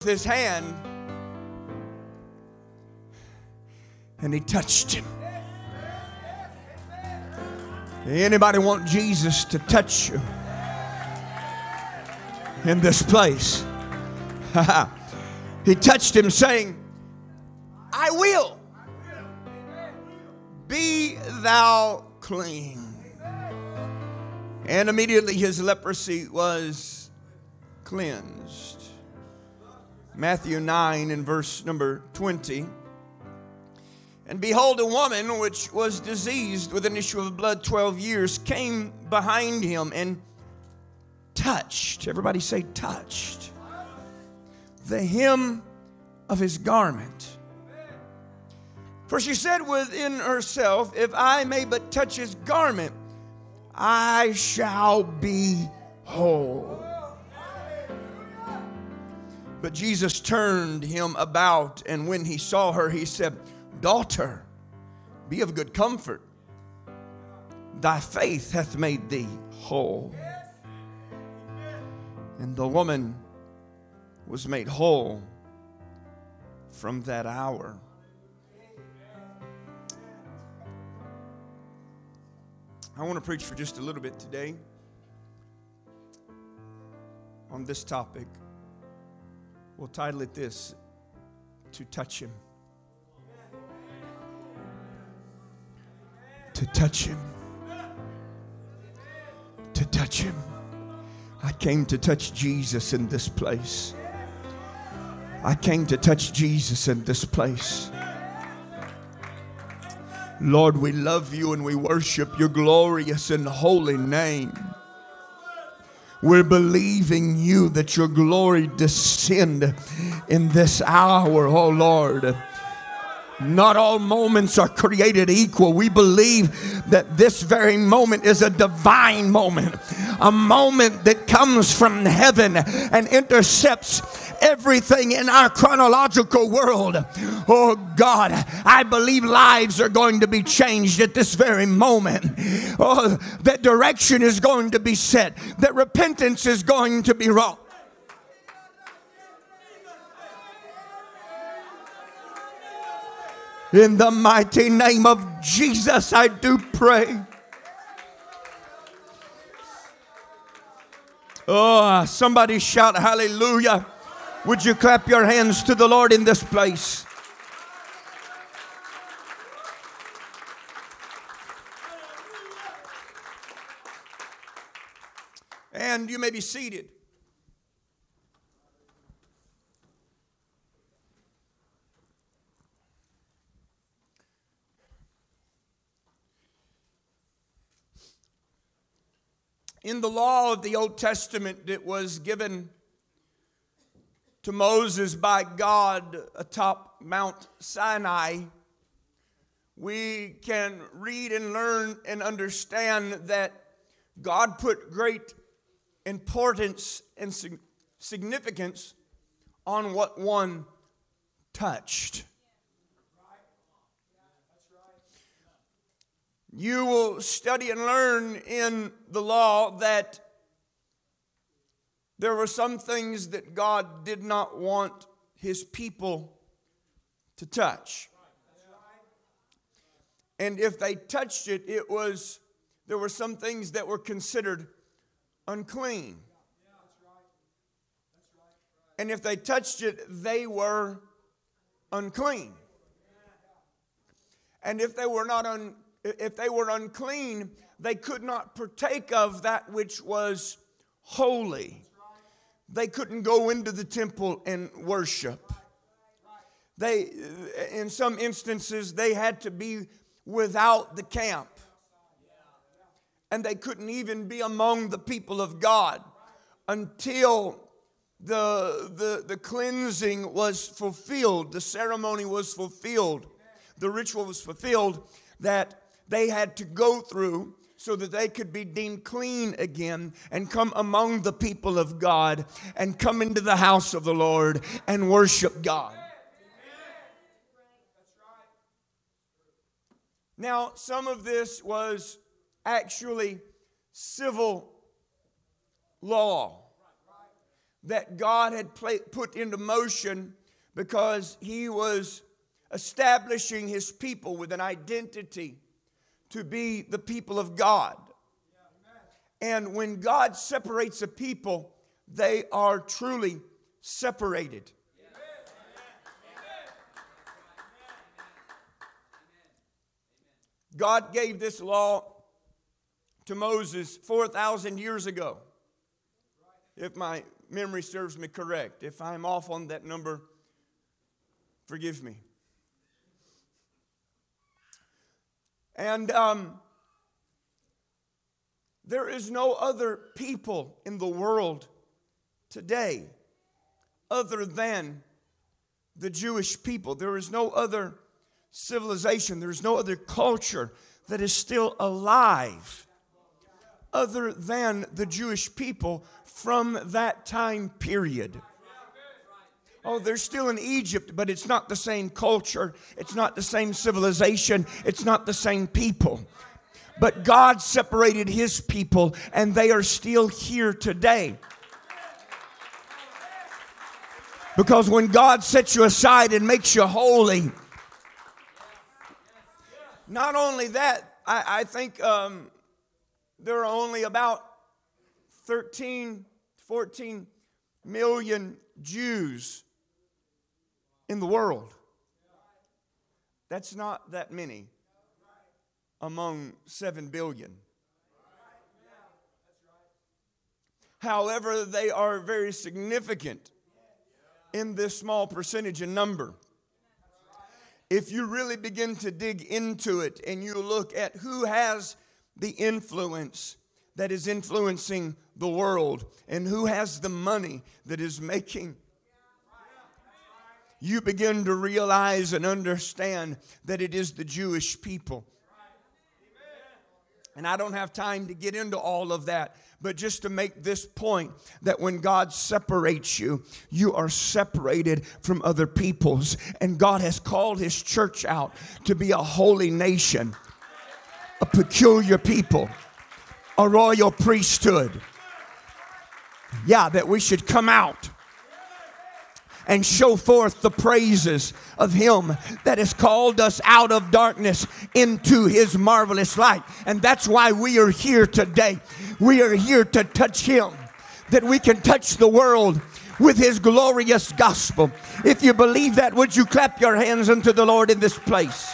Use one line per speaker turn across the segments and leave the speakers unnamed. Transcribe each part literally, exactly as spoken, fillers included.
his hand and he touched him. Anybody want Jesus to touch you in this place? He touched him, saying, I will. Be thou clean. And immediately his leprosy was cleansed. Matthew nine and verse number twenty. And behold, a woman which was diseased with an issue of blood twelve years came behind him and touched. Everybody say touched. The hem of his garment. For she said within herself, if I may but touch his garment, I shall be whole. But Jesus turned him about, and when he saw her, he said, Daughter, be of good comfort. Thy faith hath made thee whole. And the woman was made whole from that hour. I want to preach for just a little bit today on this topic. We'll title it this, To Touch Him. To touch Him. To touch Him. I came to touch Jesus in this place. I came to touch Jesus in this place. Lord, we love you and we worship your glorious and holy name. We're believing you that your glory descend in this hour, oh Lord. Not all moments are created equal. We believe that this very moment is a divine moment. A moment that comes from heaven and intercepts everything in our chronological world. Oh God, I believe lives are going to be changed at this very moment. Oh, that direction is going to be set. That repentance is going to be wrought. In the mighty name of Jesus, I do pray. Oh, somebody shout hallelujah. Would you clap your hands to the Lord in this place? And you may be seated. In the law of the Old Testament that was given to Moses by God atop Mount Sinai, we can read and learn and understand that God put great importance and significance on what one touched. You will study and learn in the law that there were some things that God did not want his people to touch. And if they touched it, it was, there were some things that were considered unclean. And if they touched it, they were unclean. And if they were not unclean, If they were unclean, they could not partake of that which was holy. They couldn't go into the temple and worship. They, in some instances, they had to be without the camp. And they couldn't even be among the people of God until the, the, the cleansing was fulfilled. The ceremony was fulfilled. The ritual was fulfilled that they had to go through so that they could be deemed clean again and come among the people of God and come into the house of the Lord and worship God. Now, some of this was actually civil law. that God had put into motion because he was establishing his people with an identity to be the people of God. And when God separates a people, they are truly separated. God gave this law to Moses four thousand years ago, if my memory serves me correct. If I'm off on that number, forgive me. And um, there is no other people in the world today other than the Jewish people. There is no other civilization, there is no other culture that is still alive other than the Jewish people from that time period. Oh, they're still in Egypt, but it's not the same culture. It's not the same civilization. It's not the same people. But God separated his people, and they are still here today. Because when God sets you aside and makes you holy, not only that, I, I think um, there are only about thirteen, fourteen million Jews in the world. That's not that many among seven billion. However, they are very significant in this small percentage in number. If you really begin to dig into it and you look at who has the influence that is influencing the world and who has the money that is making, you begin to realize and understand that it is the Jewish people. And I don't have time to get into all of that, but just to make this point, that when God separates you, you are separated from other peoples. And God has called his church out to be a holy nation, a peculiar people, a royal priesthood. Yeah, that we should come out and show forth the praises of him that has called us out of darkness into his marvelous light. And that's why we are here today. We are here to touch him, that we can touch the world with his glorious gospel. If you believe that, would you clap your hands unto the Lord in this place?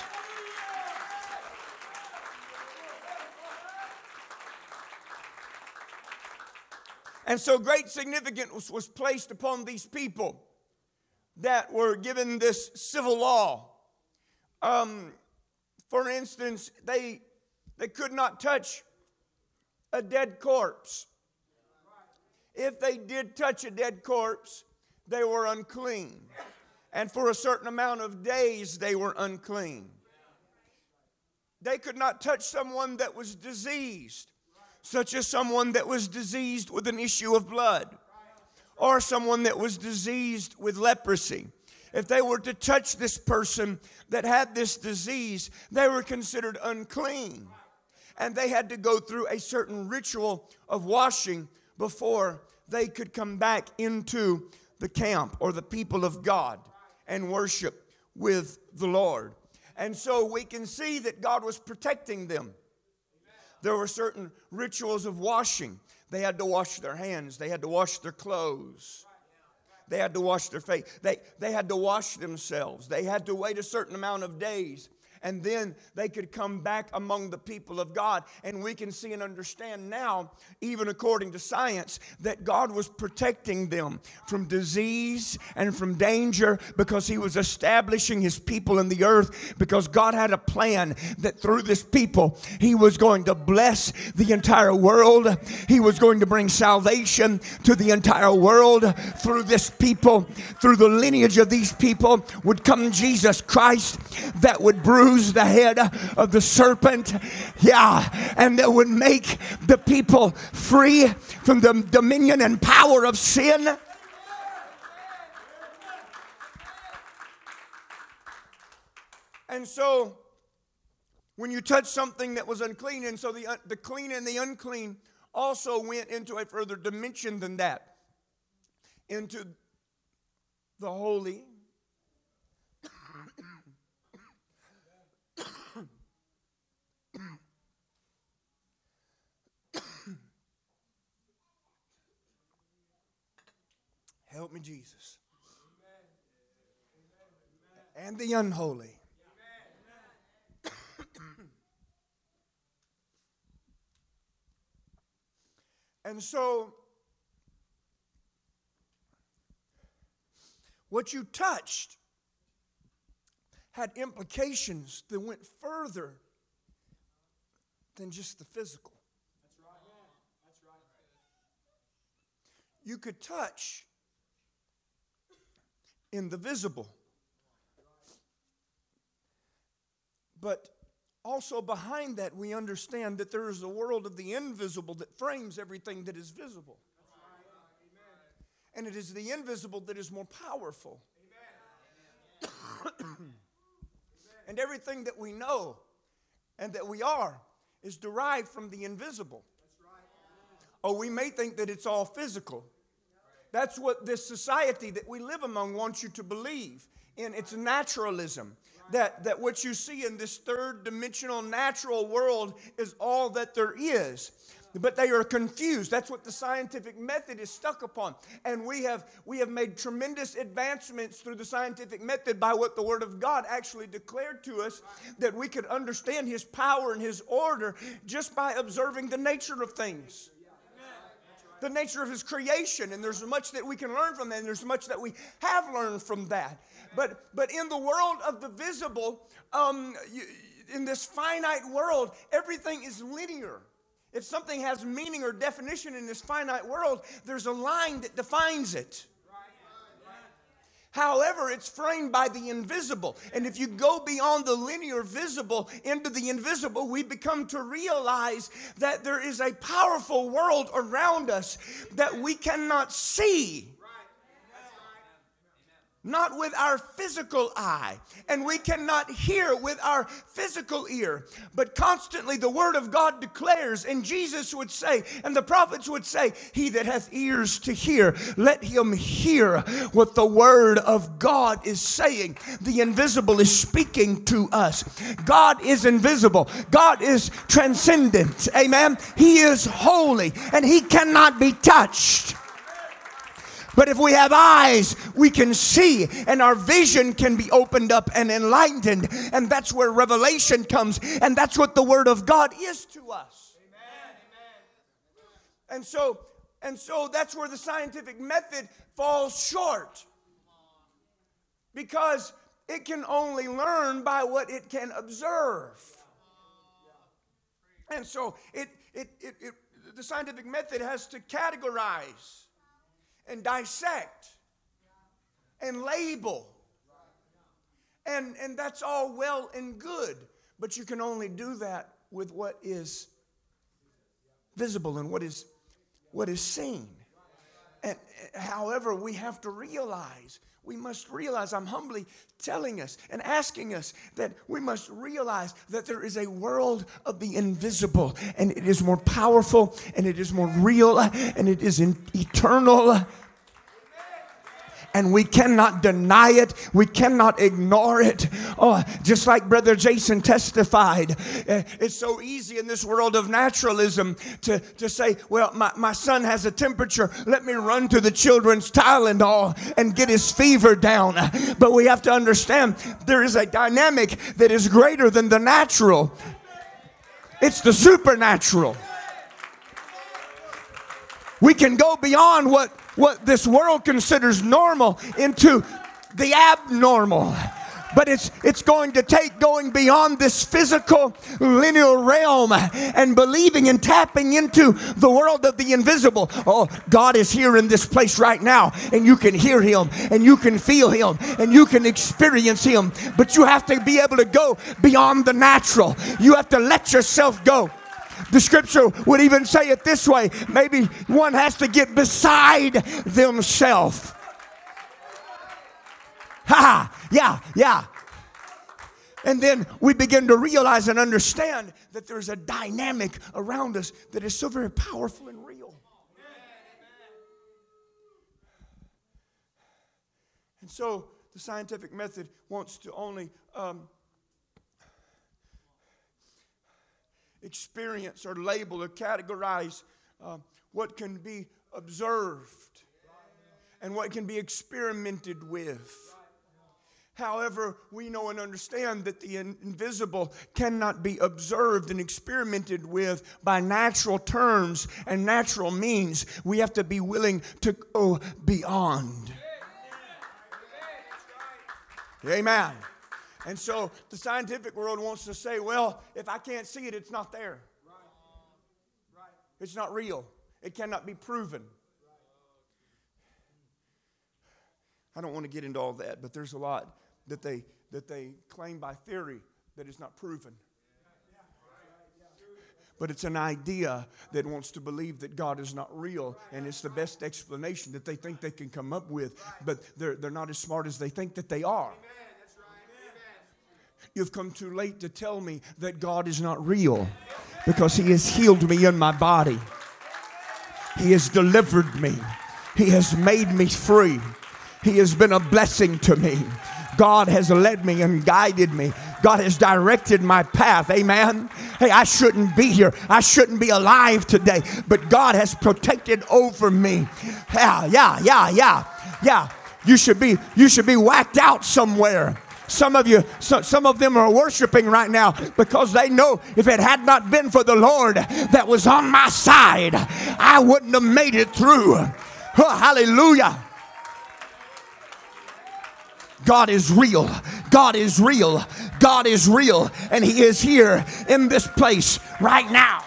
And so great significance was placed upon these people that were given this civil law. Um, for instance, they, they could not touch a dead corpse. If they did touch a dead corpse, they were unclean. And for a certain amount of days, they were unclean. They could not touch someone that was diseased, such as someone that was diseased with an issue of blood, or someone that was diseased with leprosy. If they were to touch this person that had this disease, they were considered unclean. And they had to go through a certain ritual of washing before they could come back into the camp or the people of God and worship with the Lord. And so we can see that God was protecting them. There were certain rituals of washing. They had to wash their hands. They had to wash their clothes. They had to wash their face. They, they had to wash themselves. They had to wait a certain amount of days. And then they could come back among the people of God. And we can see and understand now, even according to science, that God was protecting them from disease and from danger because he was establishing his people in the earth, because God had a plan that through this people, he was going to bless the entire world. He was going to bring salvation to the entire world through this people. Through the lineage of these people would come Jesus Christ that would bruise the head of the serpent, yeah, and that would make the people free from the dominion and power of sin. And so when you touch something that was unclean, and so the, the clean and the unclean also went into a further dimension than that. into the holy. Help me, Jesus. And the unholy. And so, what you touched had implications that went further than just the physical. That's right. That's right. You could touch in the visible, but also behind that we understand that there is a world of the invisible that frames everything that is visible. And it is the invisible that is more powerful. And everything that we know and that we are is derived from the invisible. Oh, we may think that it's all physical. That's what this society that we live among wants you to believe in. It's naturalism. That, that what you see in this third dimensional natural world is all that there is. But they are confused. That's what the scientific method is stuck upon. And we have, we have made tremendous advancements through the scientific method by what the Word of God actually declared to us, that we could understand His power and His order just by observing the nature of things. The nature of His creation. And there's much that we can learn from that. And there's much that we have learned from that. But, but in the world of the visible, um, you, in this finite world, everything is linear. If something has meaning or definition in this finite world, there's a line that defines it. However, it's framed by the invisible. And if you go beyond the linear visible into the invisible, we become to realize that there is a powerful world around us that we cannot see. Not with our physical eye, and we cannot hear with our physical ear. But constantly the Word of God declares, and Jesus would say, and the prophets would say, he that hath ears to hear, let him hear what the Word of God is saying. The invisible is speaking to us. God is invisible. God is transcendent. Amen. He is holy, and He cannot be touched. But if we have eyes, we can see, and our vision can be opened up and enlightened. And that's where revelation comes. And that's what the Word of God is to us. Amen. And so, and so that's where the scientific method falls short. Because it can only learn by what it can observe. And so it, it, it, it the scientific method has to categorize and dissect and label. And, and that's all well and good. But you can only do that with what is visible and what is, what is seen. And however, we have to realize, we must realize, I'm humbly telling us and asking us that we must realize that there is a world of the invisible, and it is more powerful, and it is more real, and it is in eternal. And we cannot deny it. We cannot ignore it. Oh, just like Brother Jason testified, it's so easy in this world of naturalism to, to say, well, my, my son has a temperature. Let me run to the children's Tylenol and get his fever down. But we have to understand there is a dynamic that is greater than the natural. It's the supernatural. We can go beyond what, what this world considers normal into the abnormal. But it's it's going to take going beyond this physical linear realm and believing and tapping into the world of the invisible. Oh, God is here in this place right now, and you can hear Him, and you can feel Him, and you can experience Him. But you have to be able to go beyond the natural. You have to let yourself go. The scripture would even say it this way. Maybe one has to get beside themselves. Ha! Yeah, yeah. And then we begin to realize and understand that there's a dynamic around us that is so very powerful and real. And so the scientific method wants to only um, experience or label or categorize uh, what can be observed and what can be experimented with. However, we know and understand that the invisible cannot be observed and experimented with by natural terms and natural means. We have to be willing to go beyond. Amen. And so the scientific world wants to say, well, if I can't see it, it's not there. It's not real. It cannot be proven. I don't want to get into all that, but there's a lot that they that they claim by theory that is not proven. But it's an idea that wants to believe that God is not real, and it's the best explanation that they think they can come up with, but they're, they're not as smart as they think that they are. You've come too late to tell me that God is not real, because He has healed me in my body. He has delivered me. He has made me free. He has been a blessing to me. God has led me and guided me. God has directed my path. Amen. Hey, I shouldn't be here. I shouldn't be alive today. But God has protected over me. Yeah, yeah, yeah, yeah, yeah. You should be, you should be whacked out somewhere. Some of you, so, some of them are worshiping right now because they know if it had not been for the Lord that was on my side, I wouldn't have made it through. Oh, hallelujah. God is real. God is real. God is real. And He is here in this place right now.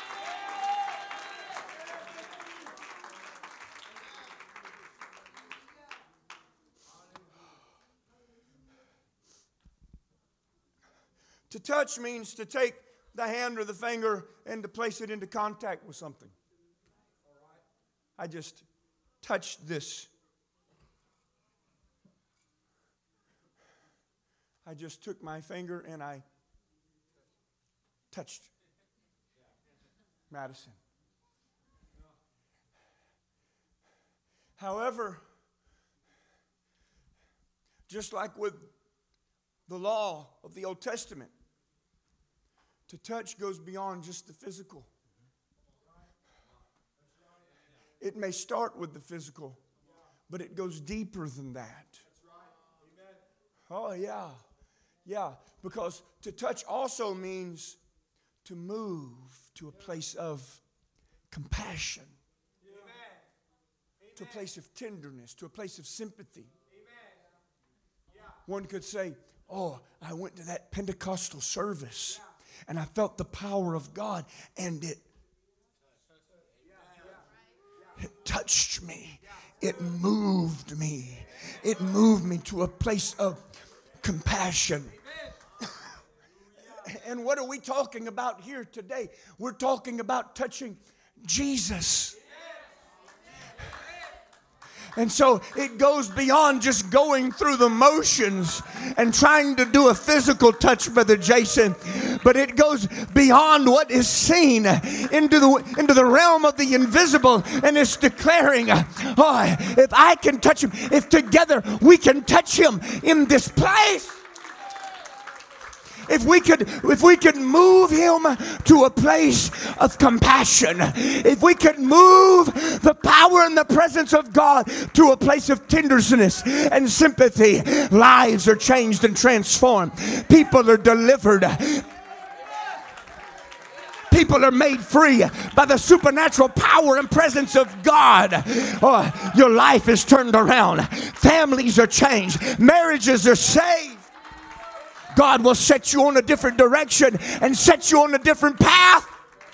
To touch means to take the hand or the finger and to place it into contact with something. I just touched this. I just took my finger and I touched Madison. However, just like with the law of the Old Testament, to touch goes beyond just the physical. It may start with the physical, but it goes deeper than that. Oh, yeah. Yeah, because to touch also means to move to a place of compassion, to a place of tenderness, to a place of sympathy. One could say, oh, I went to that Pentecostal service and I felt the power of God and it, it touched me. It moved me. It moved me to a place of compassion. And what are we talking about here today? We're talking about touching Jesus. And so it goes beyond just going through the motions and trying to do a physical touch, Brother Jason. But it goes beyond what is seen into the, into the realm of the invisible. And it's declaring, oh, if I can touch Him, if together we can touch Him in this place. If we could, if we could move Him to a place of compassion, if we could move the power and the presence of God to a place of tenderness and sympathy, lives are changed and transformed. People are delivered. People are made free by the supernatural power and presence of God. Oh, your life is turned around. Families are changed. Marriages are saved. God will set you on a different direction and set you on a different path.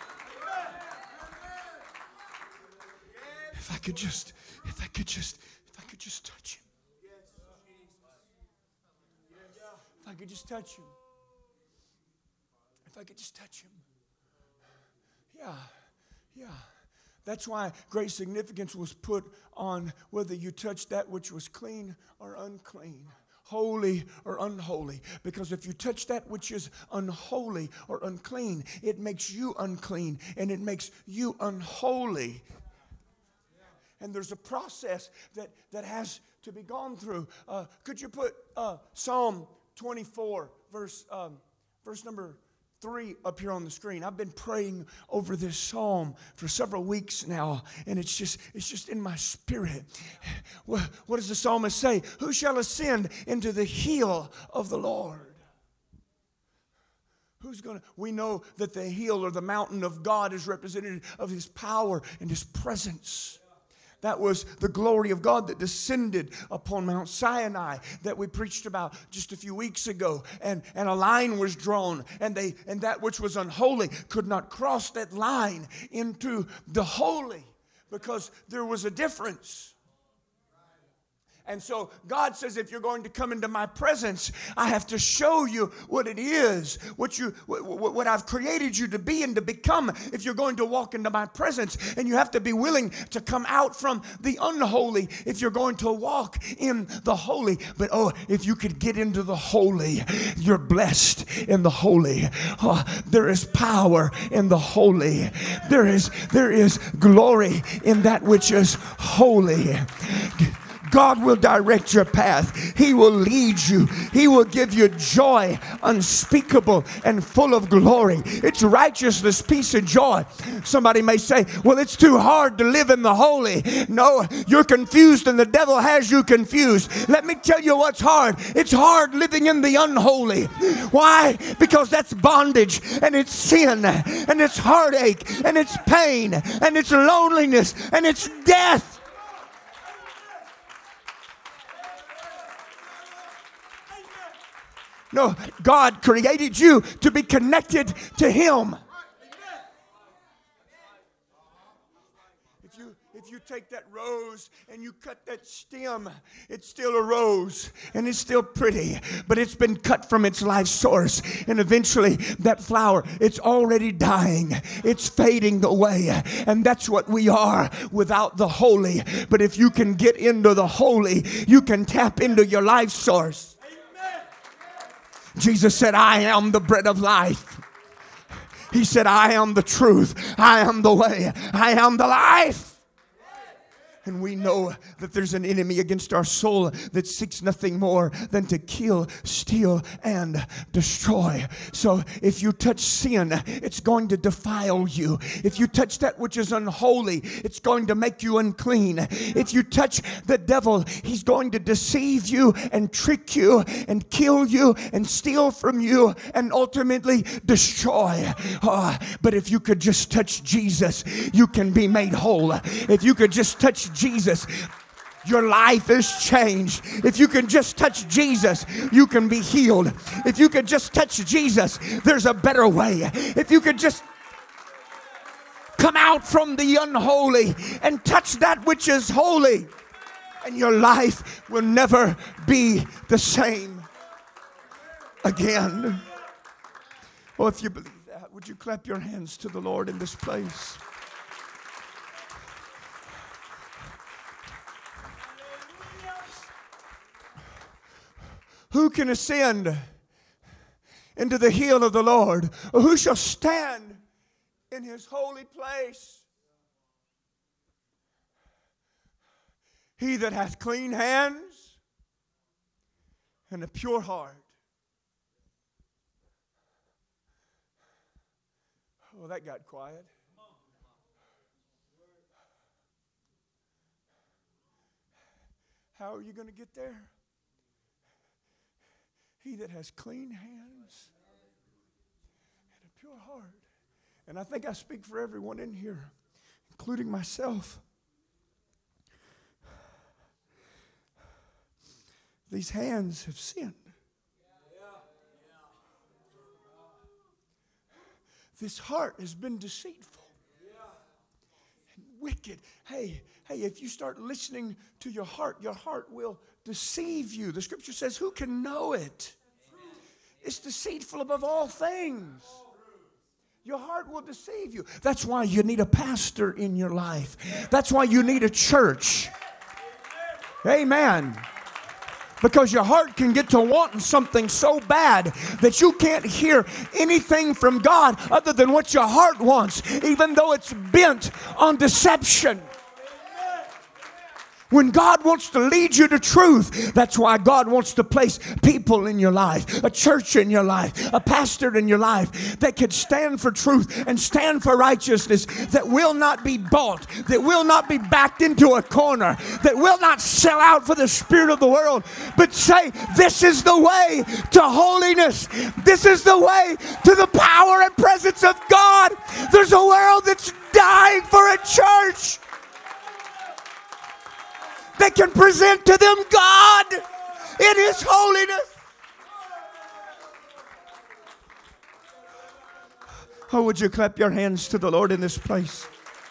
If I could just, if I could just, if I could just touch Him. If I could just touch Him. If I could just touch Him. Yeah, yeah. That's why great significance was put on whether you touch that which was clean or unclean. Holy or unholy. Because if you touch that which is unholy or unclean, it makes you unclean and it makes you unholy. And there's a process that, that has to be gone through. Uh, could you put uh, Psalm twenty-four, verse, um, verse number three up here on the screen? I've been praying over this psalm for several weeks now, and it's just it's just in my spirit. What, what does the psalmist say? Who shall ascend into the hill of the Lord? Who's going to? We know that the hill or the mountain of God is representative of His power and His presence. That was the glory of God that descended upon Mount Sinai that we preached about just a few weeks ago. And, and a line was drawn, and they and that which was unholy could not cross that line into the holy, because there was a difference. And so God says, if you're going to come into my presence, I have to show you what it is, what you, what, what I've created you to be and to become if you're going to walk into my presence. And you have to be willing to come out from the unholy if you're going to walk in the holy. But oh, if you could get into the holy, you're blessed in the holy. Oh, there is power in the holy. There is, there is glory in that which is holy. God will direct your path. He will lead you. He will give you joy unspeakable and full of glory. It's righteousness, peace, and joy. Somebody may say, well, it's too hard to live in the holy. No, you're confused and the devil has you confused. Let me tell you what's hard. It's hard living in the unholy. Why? Because that's bondage, and it's sin, and it's heartache, and it's pain, and it's loneliness, and it's death. No, God created you to be connected to Him. If you, if you take that rose and you cut that stem, it's still a rose and it's still pretty, but it's been cut from its life source. And eventually that flower, it's already dying. It's fading away. And that's what we are without the holy. But if you can get into the holy, you can tap into your life source. Jesus said, I am the bread of life. He said, I am the truth. I am the way. I am the life. And we know that there's an enemy against our soul that seeks nothing more than to kill, steal, and destroy. So if you touch sin, it's going to defile you. If you touch that which is unholy, it's going to make you unclean. If you touch the devil, he's going to deceive you and trick you and kill you and steal from you and ultimately destroy. Oh, but if you could just touch Jesus, you can be made whole. If you could just touch Jesus, your life is changed. If you can just touch Jesus, you can be healed. If you could just touch Jesus, there's a better way. If you could just come out from the unholy and touch that which is holy, and your life will never be the same again. Well, if you believe that, would you clap your hands to the Lord in this place? Who can ascend into the hill of the Lord? Or who shall stand in His holy place? He that hath clean hands and a pure heart. Oh, that got quiet. How are you going to get there? He that has clean hands and a pure heart. And I think I speak for everyone in here, including myself. These hands have sinned. This heart has been deceitful and wicked. Hey, hey, if you start listening to your heart, your heart will deceive you. The scripture says, who can know it? It's deceitful above all things. Your heart will deceive you. That's why you need a pastor in your life. That's why you need a church. Amen. Because your heart can get to wanting something so bad that you can't hear anything from God other than what your heart wants, even though it's bent on deception. When God wants to lead you to truth, that's why God wants to place people in your life, a church in your life, a pastor in your life that can stand for truth and stand for righteousness, that will not be bought, that will not be backed into a corner, that will not sell out for the spirit of the world, but say, this is the way to holiness. This is the way to the power and presence of God. There's a world that's dying for a church that can present to them God in His holiness. Oh, would you clap your hands to the Lord in this place?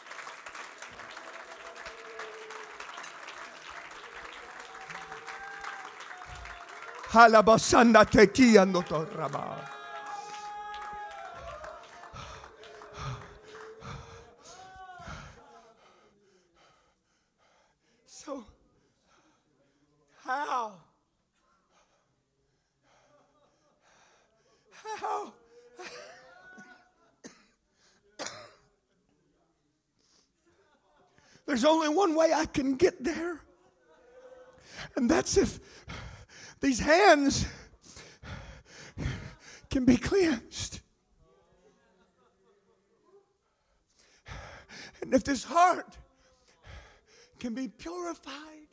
So, how? How? There's only one way I can get there. And that's if these hands can be cleansed. And if this heart can be purified,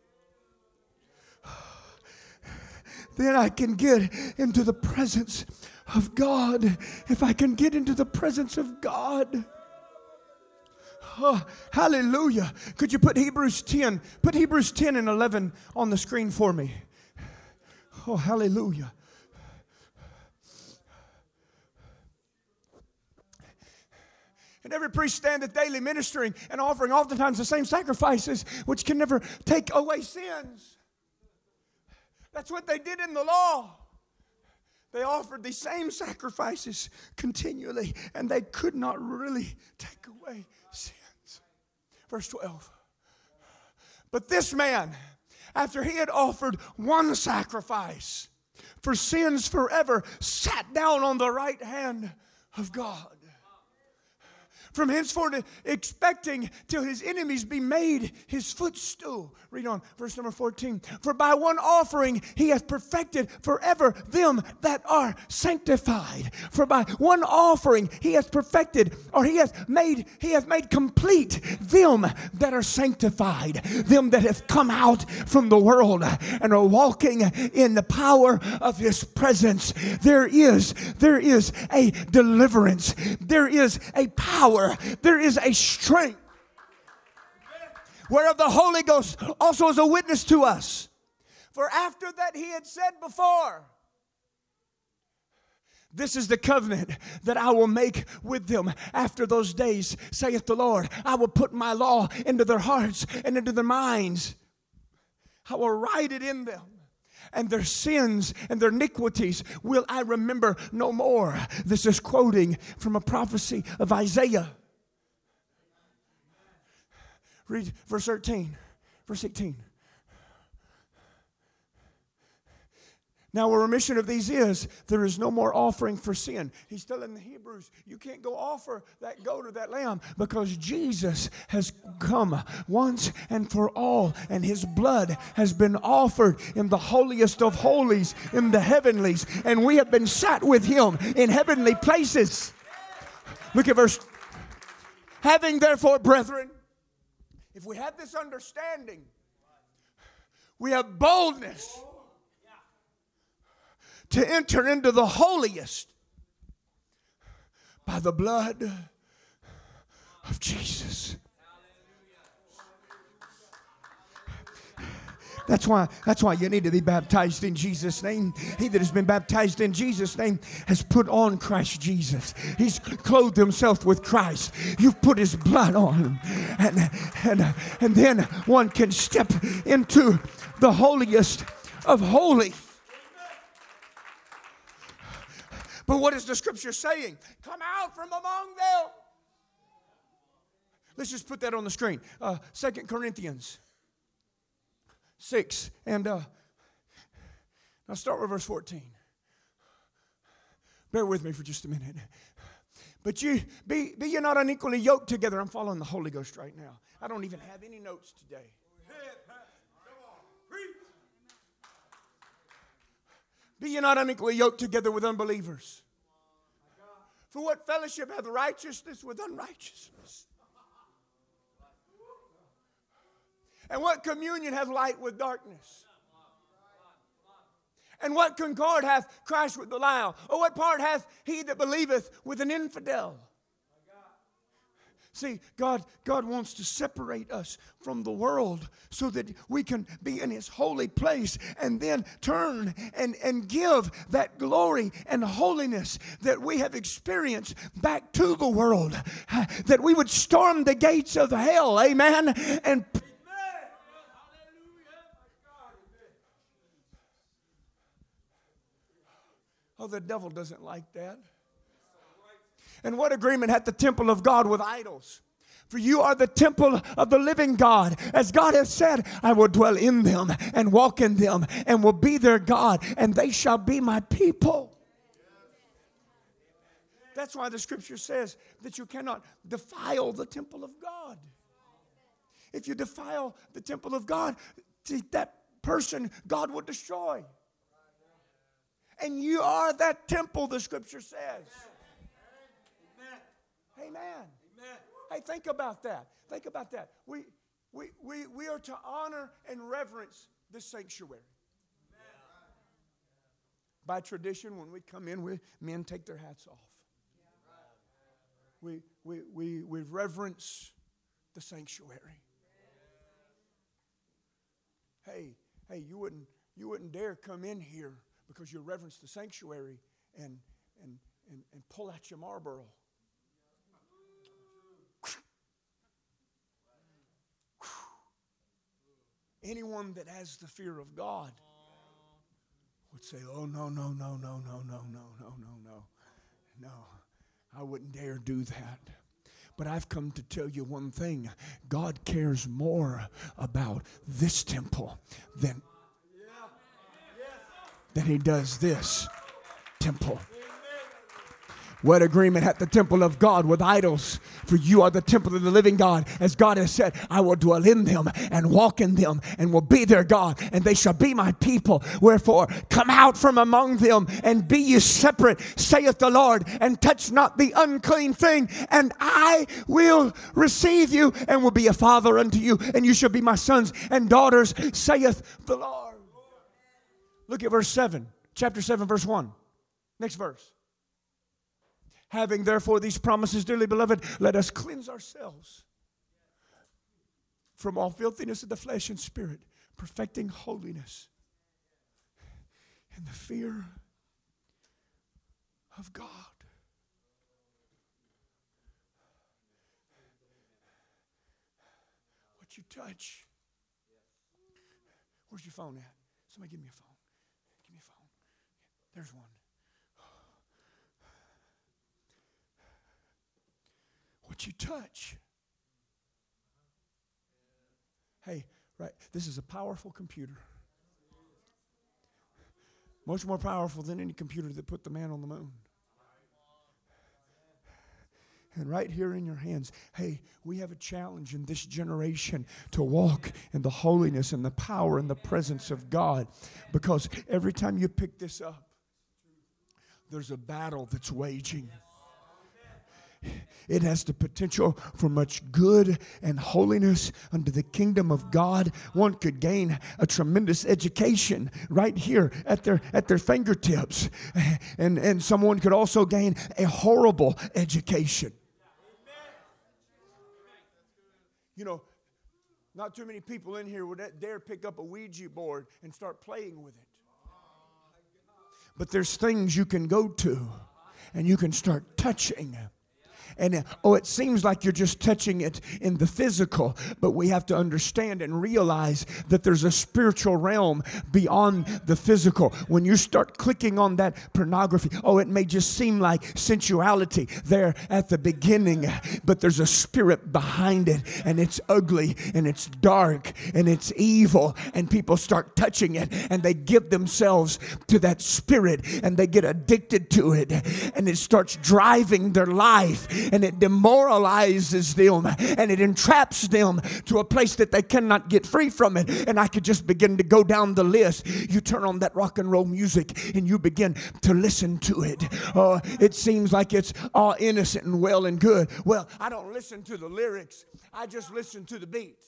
then I can get into the presence of God. If I can get into the presence of God. Oh, hallelujah. Could you put Hebrews ten, put Hebrews ten and eleven on the screen for me? Oh, hallelujah. And every priest standeth daily ministering and offering oftentimes the same sacrifices, which can never take away sins. That's what they did in the law. They offered the same sacrifices continually, and they could not really take away sins. Verse twelve. But this man, after he had offered one sacrifice for sins forever, sat down on the right hand of God. From henceforth expecting till his enemies be made his footstool. Read on, verse number fourteen. For by one offering he hath perfected forever them that are sanctified. For by one offering he hath perfected, or he hath made, he hath made complete them that are sanctified. Them that have come out from the world and are walking in the power of his presence. There is, there is a deliverance. There is a power. There is a strength whereof the Holy Ghost also is a witness to us. For after that he had said before, this is the covenant that I will make with them after those days, saith the Lord. I will put my law into their hearts and into their minds. I will write it in them. And their sins and their iniquities will I remember no more. This is quoting from a prophecy of Isaiah. Read verse thirteen, verse eighteen. Now a remission of these is, there is no more offering for sin. He's telling the Hebrews, you can't go offer that goat or that lamb because Jesus has come once and for all. And his blood has been offered in the holiest of holies, in the heavenlies. And we have been sat with him in heavenly places. Look at verse. Having therefore, brethren, if we have this understanding, we have boldness to enter into the holiest by the blood of Jesus. That's why, that's why you need to be baptized in Jesus' name. He that has been baptized in Jesus' name has put on Christ Jesus. He's clothed himself with Christ. You've put his blood on him. And, and, and then one can step into the holiest of holies. But what is the scripture saying? Come out from among them. Let's just put that on the screen. Uh, Second Corinthians six. And uh, I'll start with verse fourteen. Bear with me for just a minute. But you be, be ye not unequally yoked together. I'm following the Holy Ghost right now. I don't even have any notes today. Be ye not unequally yoked together with unbelievers. For what fellowship hath righteousness with unrighteousness? And what communion hath light with darkness? And what concord hath Christ with Belial? Or what part hath he that believeth with an infidel? See, God, God wants to separate us from the world so that we can be in His holy place and then turn and, and give that glory and holiness that we have experienced back to the world. That we would storm the gates of hell, amen, and oh, the devil doesn't like that. And what agreement hath the temple of God with idols? For you are the temple of the living God. As God has said, I will dwell in them and walk in them and will be their God, and they shall be my people. That's why the scripture says that you cannot defile the temple of God. If you defile the temple of God, that person God will destroy. And you are that temple, the scripture says. Amen. Amen. Hey, think about that. Think about that. We, we, we, we are to honor and reverence this sanctuary. By tradition, when we come in, we, men take their hats off. We, we, we, we reverence the sanctuary. Hey, hey, you wouldn't, you wouldn't dare come in here because you reverence the sanctuary and, and, and, and pull out your Marlboro. Anyone that has the fear of God would say, oh, no, no, no, no, no, no, no, no, no, no. No, I wouldn't dare do that. But I've come to tell you one thing. God cares more about this temple than, than He does this temple. What agreement hath the temple of God with idols? For you are the temple of the living God. As God has said, I will dwell in them and walk in them and will be their God, and they shall be my people. Wherefore, come out from among them and be ye separate, saith the Lord, and touch not the unclean thing, and I will receive you and will be a father unto you, and you shall be my sons and daughters, saith the Lord. Look at verse seven, chapter seven, verse one. Next verse. Having therefore these promises, dearly beloved, let us cleanse ourselves from all filthiness of the flesh and spirit, perfecting holiness in the fear of God. What you touch. Where's your phone at? Somebody give me a phone. Give me a phone. There's one. What you touch. Hey, right, this is a powerful computer. Much more powerful than any computer that put the man on the moon. And right here in your hands, hey, we have a challenge in this generation to walk in the holiness and the power and the presence of God. Because every time you pick this up, there's a battle that's waging. It has the potential for much good and holiness unto the kingdom of God. One could gain a tremendous education right here at their at their fingertips. And, and someone could also gain a horrible education. You know, not too many people in here would dare pick up a Ouija board and start playing with it. But there's things you can go to and you can start touching. And oh, it seems like you're just touching it in the physical, but we have to understand and realize that there's a spiritual realm beyond the physical. When you start clicking on that pornography, oh, it may just seem like sensuality there at the beginning, but there's a spirit behind it, and it's ugly, and it's dark, and it's evil, and people start touching it, and they give themselves to that spirit, and they get addicted to it, and it starts driving their life. and it demoralizes them, and it entraps them to a place that they cannot get free from it. And I could just begin to go down the list. You turn on that rock and roll music and you begin to listen to it. Uh, it seems like it's all innocent and well and good. Well, I don't listen to the lyrics. I just listen to the beat.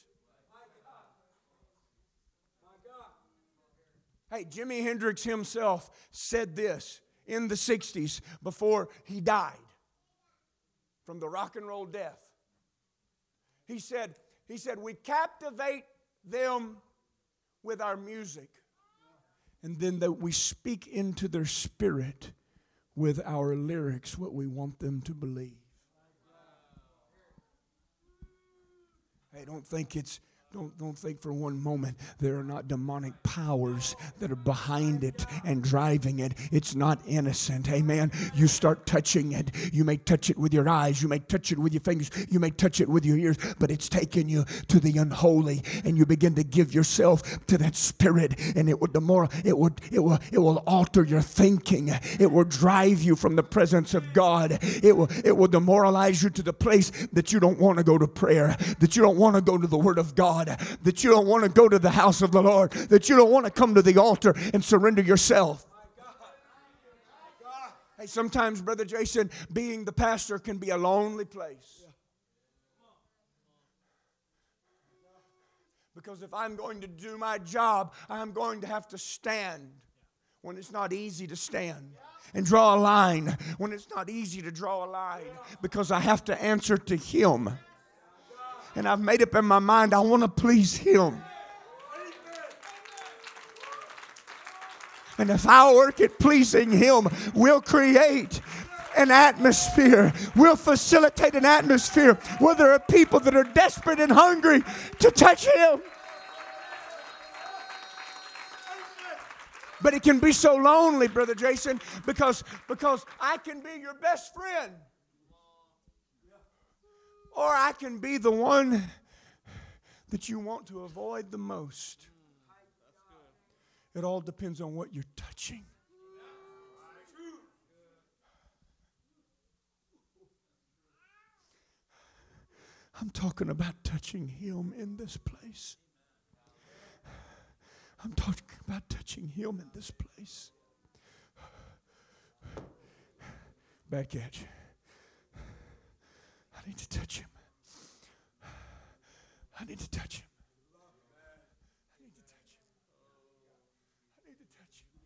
Hey, Jimi Hendrix himself said this in the sixties before he died from the rock and roll death. He said, he said, we captivate them with our music, and then that we speak into their spirit with our lyrics what we want them to believe. Hey, don't think it's Don't, don't think for one moment there are not demonic powers that are behind it and driving it. It's not innocent. Amen. You start touching it. You may touch it with your eyes. You may touch it with your fingers. You may touch it with your ears. But it's taken you to the unholy. And you begin to give yourself to that spirit. And it would demor- it would it will it will alter your thinking. It will drive you from the presence of God. It will it will demoralize you to the place that you don't want to go to prayer. That you don't want to go to the Word of God. That you don't want to go to the house of the Lord, that you don't want to come to the altar and surrender yourself. Hey, sometimes, Brother Jason, being the pastor can be a lonely place. Because if I'm going to do my job, I'm going to have to stand when it's not easy to stand. And draw a line when it's not easy to draw a line. Because I have to answer to Him. And I've made up in my mind, I want to please Him. And if I work at pleasing Him, we'll create an atmosphere. We'll facilitate an atmosphere where there are people that are desperate and hungry to touch Him. But it can be so lonely, Brother Jason, because, because I can be your best friend. Or I can be the one that you want to avoid the most. It all depends on what you're touching. I'm talking about touching Him in this place. I'm talking about touching Him in this place. Back at you. I need to touch Him. I need to touch Him. I need to touch Him. I need to touch Him.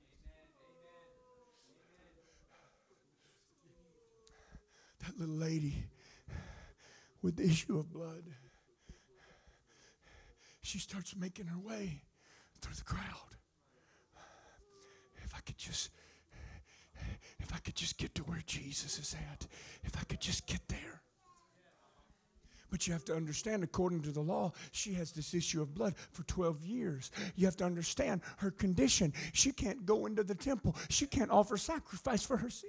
That little lady with the issue of blood, she starts making her way through the crowd. If I could just, if I could just get to where Jesus is at, if I could just get there. But you have to understand, according to the law, she has this issue of blood for twelve years. You have to understand her condition. She can't go into the temple. She can't offer sacrifice for her sin.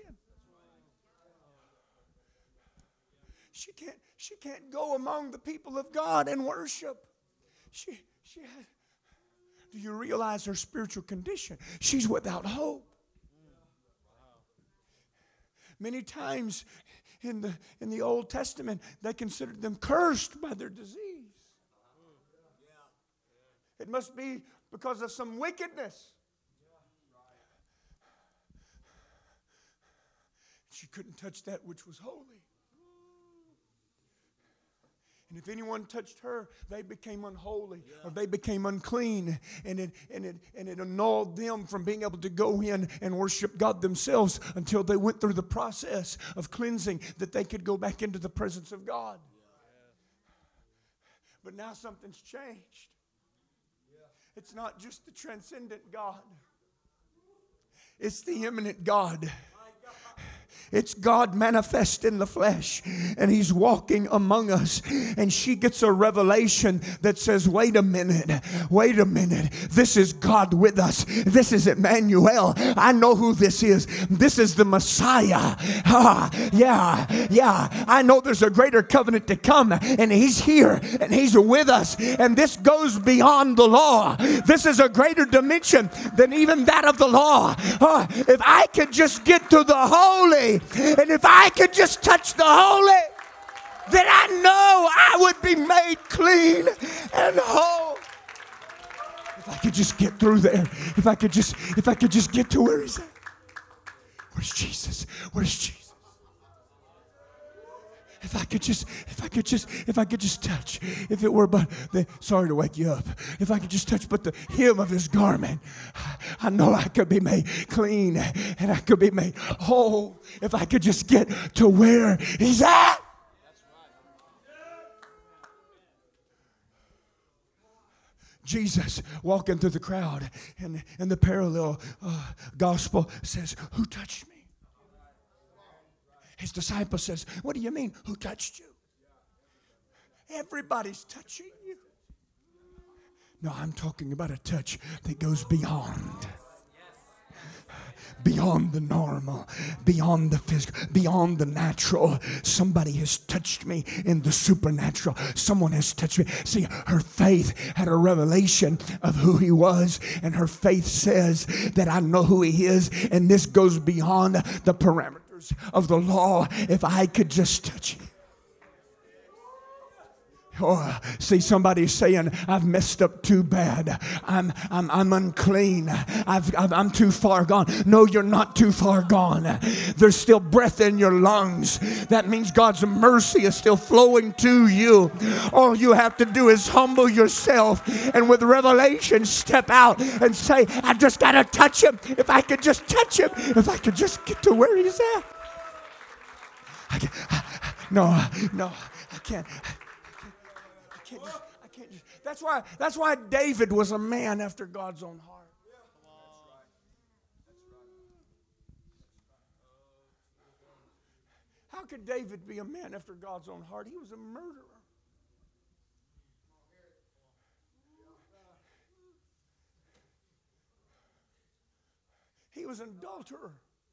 She can't, she can't go among the people of God and worship. She, she has, do you realize her spiritual condition? She's without hope. Many times in the in the Old Testament, they considered them cursed by their disease. It must be because of some wickedness. She couldn't touch that which was holy. And if anyone touched her, they became unholy, yeah. or they became unclean, and it and it and it annulled them from being able to go in and worship God themselves until they went through the process of cleansing, that they could go back into the presence of God. Yeah. But now something's changed. Yeah. It's not just the transcendent God. It's the immanent God. It's God manifest in the flesh, and He's walking among us, and she gets a revelation that says, wait a minute, wait a minute, this is God with us. This is Emmanuel. I know who this is. This is the Messiah. Ah, yeah, yeah. I know there's a greater covenant to come, and He's here, and He's with us, and this goes beyond the law. This is a greater dimension than even that of the law. Ah, if I could just get to the holy And if I could just touch the holy, then I know I would be made clean and whole. If I could just get through there. If I could just, if I could just get to where he's at. Where's Jesus? Where's Jesus? If I could just, if I could just, if I could just touch, if it were but the, sorry to wake you up, if I could just touch but the hem of his garment, I know I could be made clean and I could be made whole if I could just get to where he's at. Jesus walking through the crowd, and, and the parallel uh, gospel says, who touched me? His disciple says, what do you mean, who touched you? Everybody's touching you. No, I'm talking about a touch that goes beyond. Beyond the normal, beyond the physical, beyond the natural. Somebody has touched me in the supernatural. Someone has touched me. See, her faith had a revelation of who he was, and her faith says that I know who he is, and this goes beyond the parameters of the law. If I could just touch him. Oh, see, somebody saying, I've messed up too bad. I'm I'm I'm unclean. I've, I've I'm too far gone. No, you're not too far gone. There's still breath in your lungs. That means God's mercy is still flowing to you. All you have to do is humble yourself and with revelation step out and say, I just got to touch him. If I could just touch him. If I could just get to where he's at. I can't, no, no, I can't. I can't just, that's why that's why David was a man after God's own heart. How could David be a man after God's own heart? He was a murderer. He was an adulterer.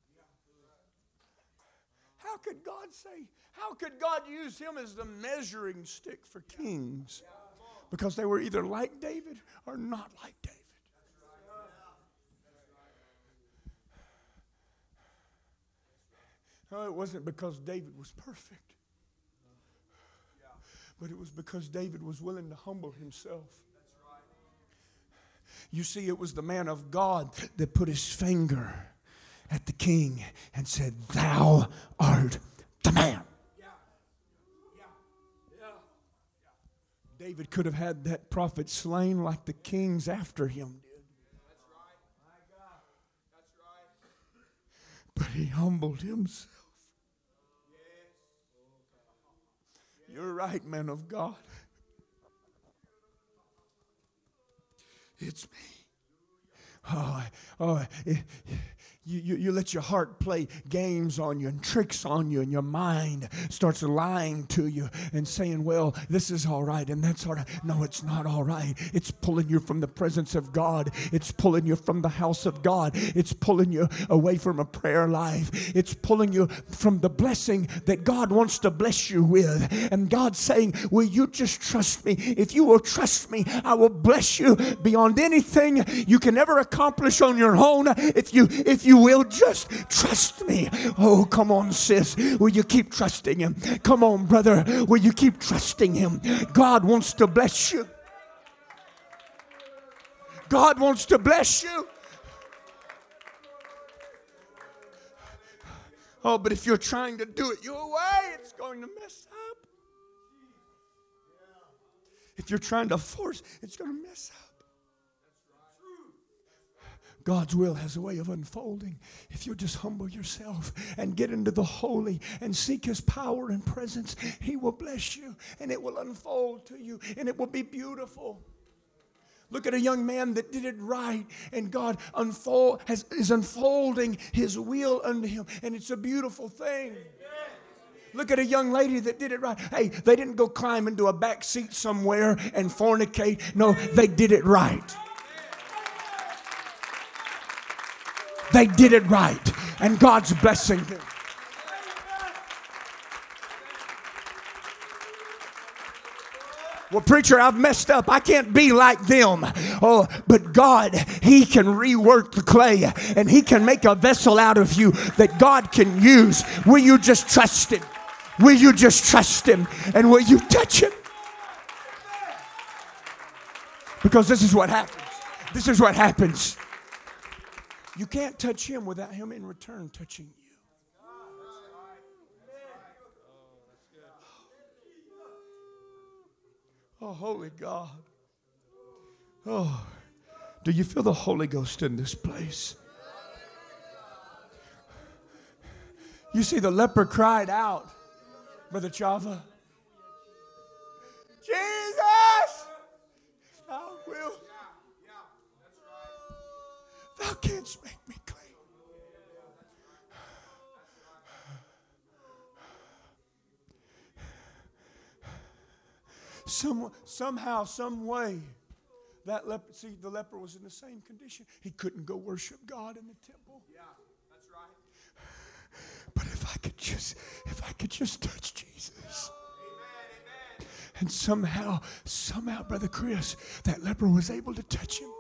How could God say, how could God use him as the measuring stick for kings? Because they were either like David or not like David. No, it wasn't because David was perfect. But it was because David was willing to humble himself. You see, it was the man of God that put his finger at the king and said, thou art the man. David could have had that prophet slain like the kings after him did. But he humbled himself. You're right, man of God. It's me. Oh, oh, it, You, you, you let your heart play games on you and tricks on you, and your mind starts lying to you and saying, well, this is all right and that's all right. No, it's not all right. It's pulling you from the presence of God. It's pulling you from the house of God. It's pulling you away from a prayer life. It's pulling you from the blessing that God wants to bless you with. And God's saying, will you just trust me? If you will trust me, I will bless you beyond anything you can ever accomplish on your own. If you, if you will just trust me. Oh, come on, sis. Will you keep trusting him? Come on, brother. Will you keep trusting him? God wants to bless you. God wants to bless you. Oh, but if you're trying to do it your way, it's going to mess up. If you're trying to force, it's going to mess up. God's will has a way of unfolding. If you just humble yourself and get into the holy and seek his power and presence, he will bless you and it will unfold to you and it will be beautiful. Look at a young man that did it right, and God unfold, has, is unfolding his will unto him, and it's a beautiful thing. Look at a young lady that did it right. Hey, they didn't go climb into a back seat somewhere and fornicate. No, they did it right. They did it right, and God's blessing them. Well, preacher, I've messed up. I can't be like them. Oh, but God, He can rework the clay and He can make a vessel out of you that God can use. Will you just trust Him? Will you just trust Him? And will you touch Him? Because this is what happens. This is what happens. You can't touch Him without Him in return touching you. Oh, holy God. Oh, do you feel the Holy Ghost in this place? You see, the leper cried out, Brother Chava, Jesus, if thou wilt, thou canst make me clean. Some, somehow, some way, that leper, see, the leper was in the same condition. He couldn't go worship God in the temple. Yeah, that's right. But if I could just, if I could just touch Jesus. Amen, amen. And somehow, somehow, Brother Chris, that leper was able to touch him.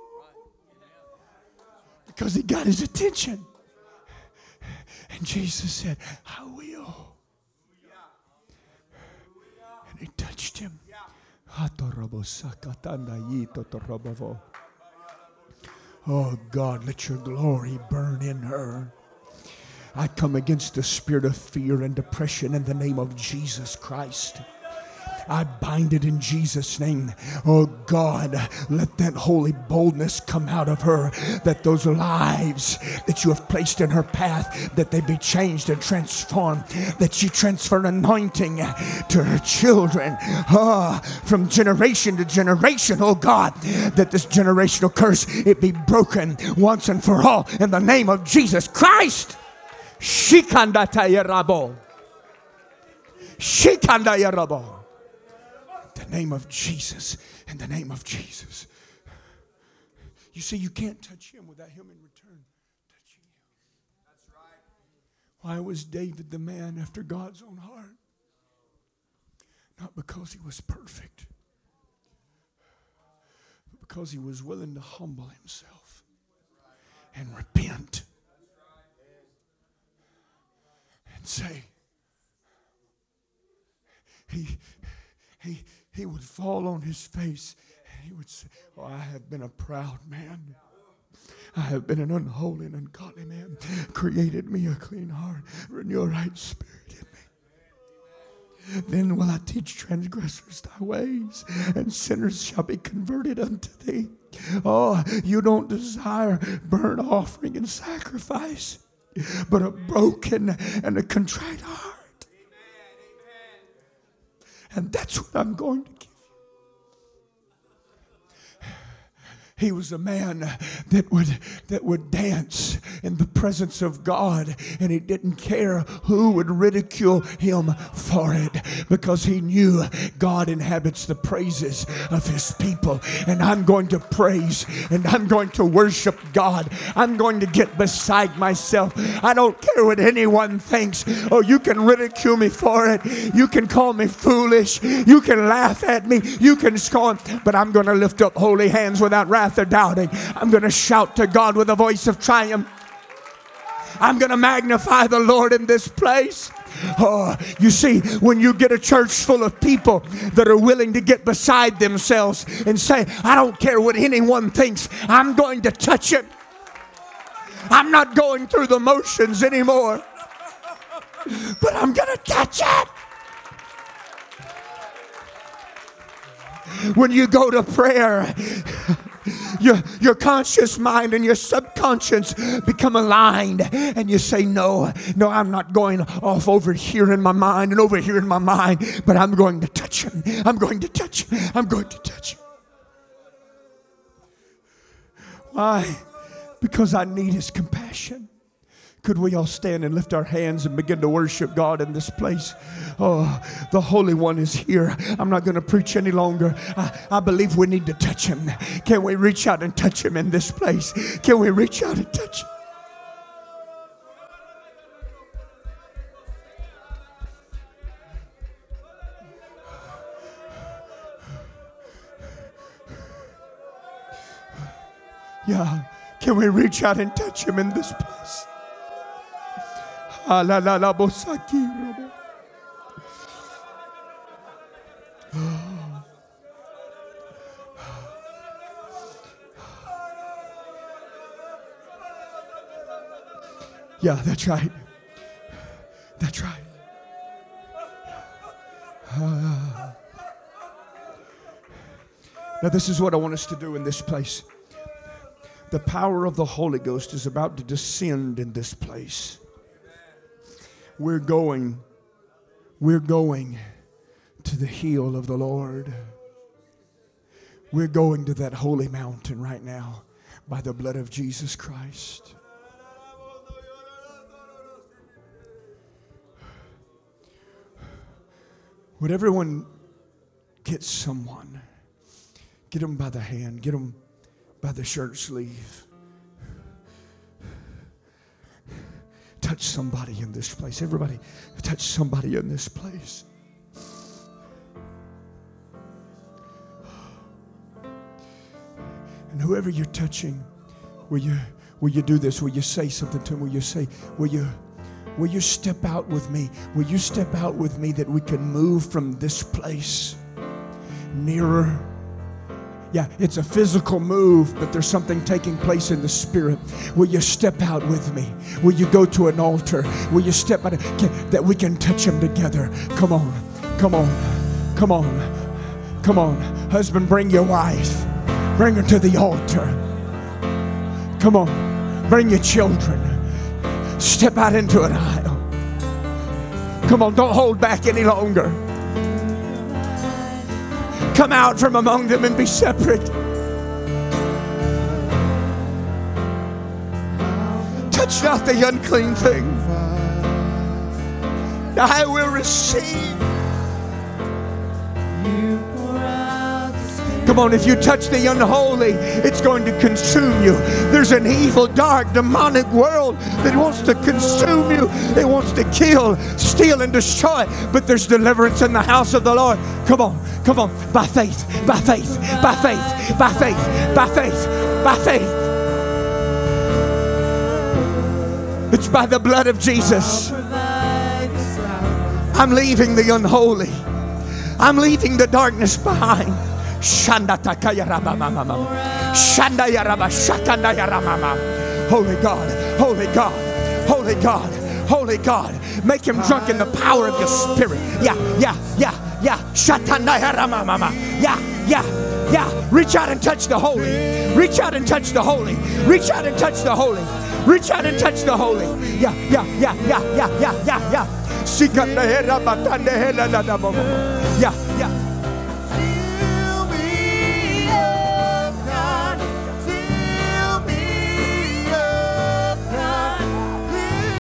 Because he got his attention. And Jesus said, I will. And He touched him. Oh God, let your glory burn in her. I come against the spirit of fear and depression in the name of Jesus Christ. I bind it in Jesus' name. Oh God, let that holy boldness come out of her, that those lives that you have placed in her path, that they be changed and transformed, that she transfer anointing to her children, oh, from generation to generation. Oh God, that this generational curse, it be broken once and for all in the name of Jesus Christ. Shikanda tayarabo. Shikanda yarabo. In the name of Jesus, in the name of Jesus. You see, you can't touch Him without Him in return touching you. That's right. Why was David the man after God's own heart? Not because he was perfect, but because he was willing to humble himself and repent and say, he, he, he would fall on his face and he would say, oh, I have been a proud man. I have been an unholy and ungodly man. Created me a clean heart. Renew a right spirit in me. Then will I teach transgressors thy ways, and sinners shall be converted unto thee. Oh, you don't desire burnt offering and sacrifice, but a broken and a contrite heart. And that's what I'm going to give you. He was a man that would that would dance in the presence of God, and he didn't care who would ridicule him for it, because he knew God inhabits the praises of his people. And I'm going to praise and I'm going to worship God. I'm going to get beside myself. I don't care what anyone thinks. Oh, you can ridicule me for it. You can call me foolish. You can laugh at me. You can scorn. But I'm going to lift up holy hands without wrath or doubting. I'm going to shout to God with a voice of triumph. I'm going to magnify the Lord in this place. Oh, you see, when you get a church full of people that are willing to get beside themselves and say, I don't care what anyone thinks, I'm going to touch it. I'm not going through the motions anymore, but I'm going to touch it. When you go to prayer, Your, your conscious mind and your subconscious become aligned, and you say, no, no, I'm not going off over here in my mind and over here in my mind, but I'm going to touch him. I'm going to touch him. I'm going to touch him. Why? Because I need his compassion. Could we all stand and lift our hands and begin to worship God in this place? Oh, the Holy One is here. I'm not going to preach any longer. I, I believe we need to touch him. Can we reach out and touch him in this place? Can we reach out and touch him? Yeah. Can we reach out and touch him in this place? Yeah, that's right. That's right. Uh, now, this is what I want us to do in this place. The power of the Holy Ghost is about to descend in this place. We're going, we're going to the hill of the Lord. We're going to that holy mountain right now by the blood of Jesus Christ. Would everyone get someone? Get them by the hand. Get them by the shirt sleeve. Touch somebody in this place. Everybody, touch somebody in this place. And whoever you're touching, will you, will you do this? Will you say something to them? Will you say, will you... Will you step out with me? Will you step out with me that we can move from this place nearer? Yeah, it's a physical move, but there's something taking place in the spirit. Will you step out with me? Will you go to an altar? Will you step out that we can touch him together? Come on, come on, come on, come on. Husband, bring your wife. Bring her to the altar. Come on, bring your children. Step out into an aisle. Come on, don't hold back any longer. Come out from among them and be separate. Touch not the unclean thing. I will receive. Come on, if you touch the unholy, it's going to consume you. There's an evil, dark, demonic world that wants to consume you. It wants to kill, steal, and destroy. But there's deliverance in the house of the Lord. Come on, come on, by faith, by faith, by faith, by faith, by faith, by faith. It's by the blood of Jesus. I'm leaving the unholy. I'm leaving the darkness behind. Shanda takaya rabamama. Shanda yaraba shakanda yaramama. Holy God, holy God, holy God, holy God. Make him drunk in the power of your spirit. Yeah, yeah, yeah, yeah. Shatanda yaramama. Yeah, yeah, yeah. Reach out and touch the holy. Reach out and touch the holy. Reach out and touch the holy. Reach out and touch the holy. Yeah, yeah, yeah, yeah, yeah, yeah, yeah, yeah. Yeah, yeah.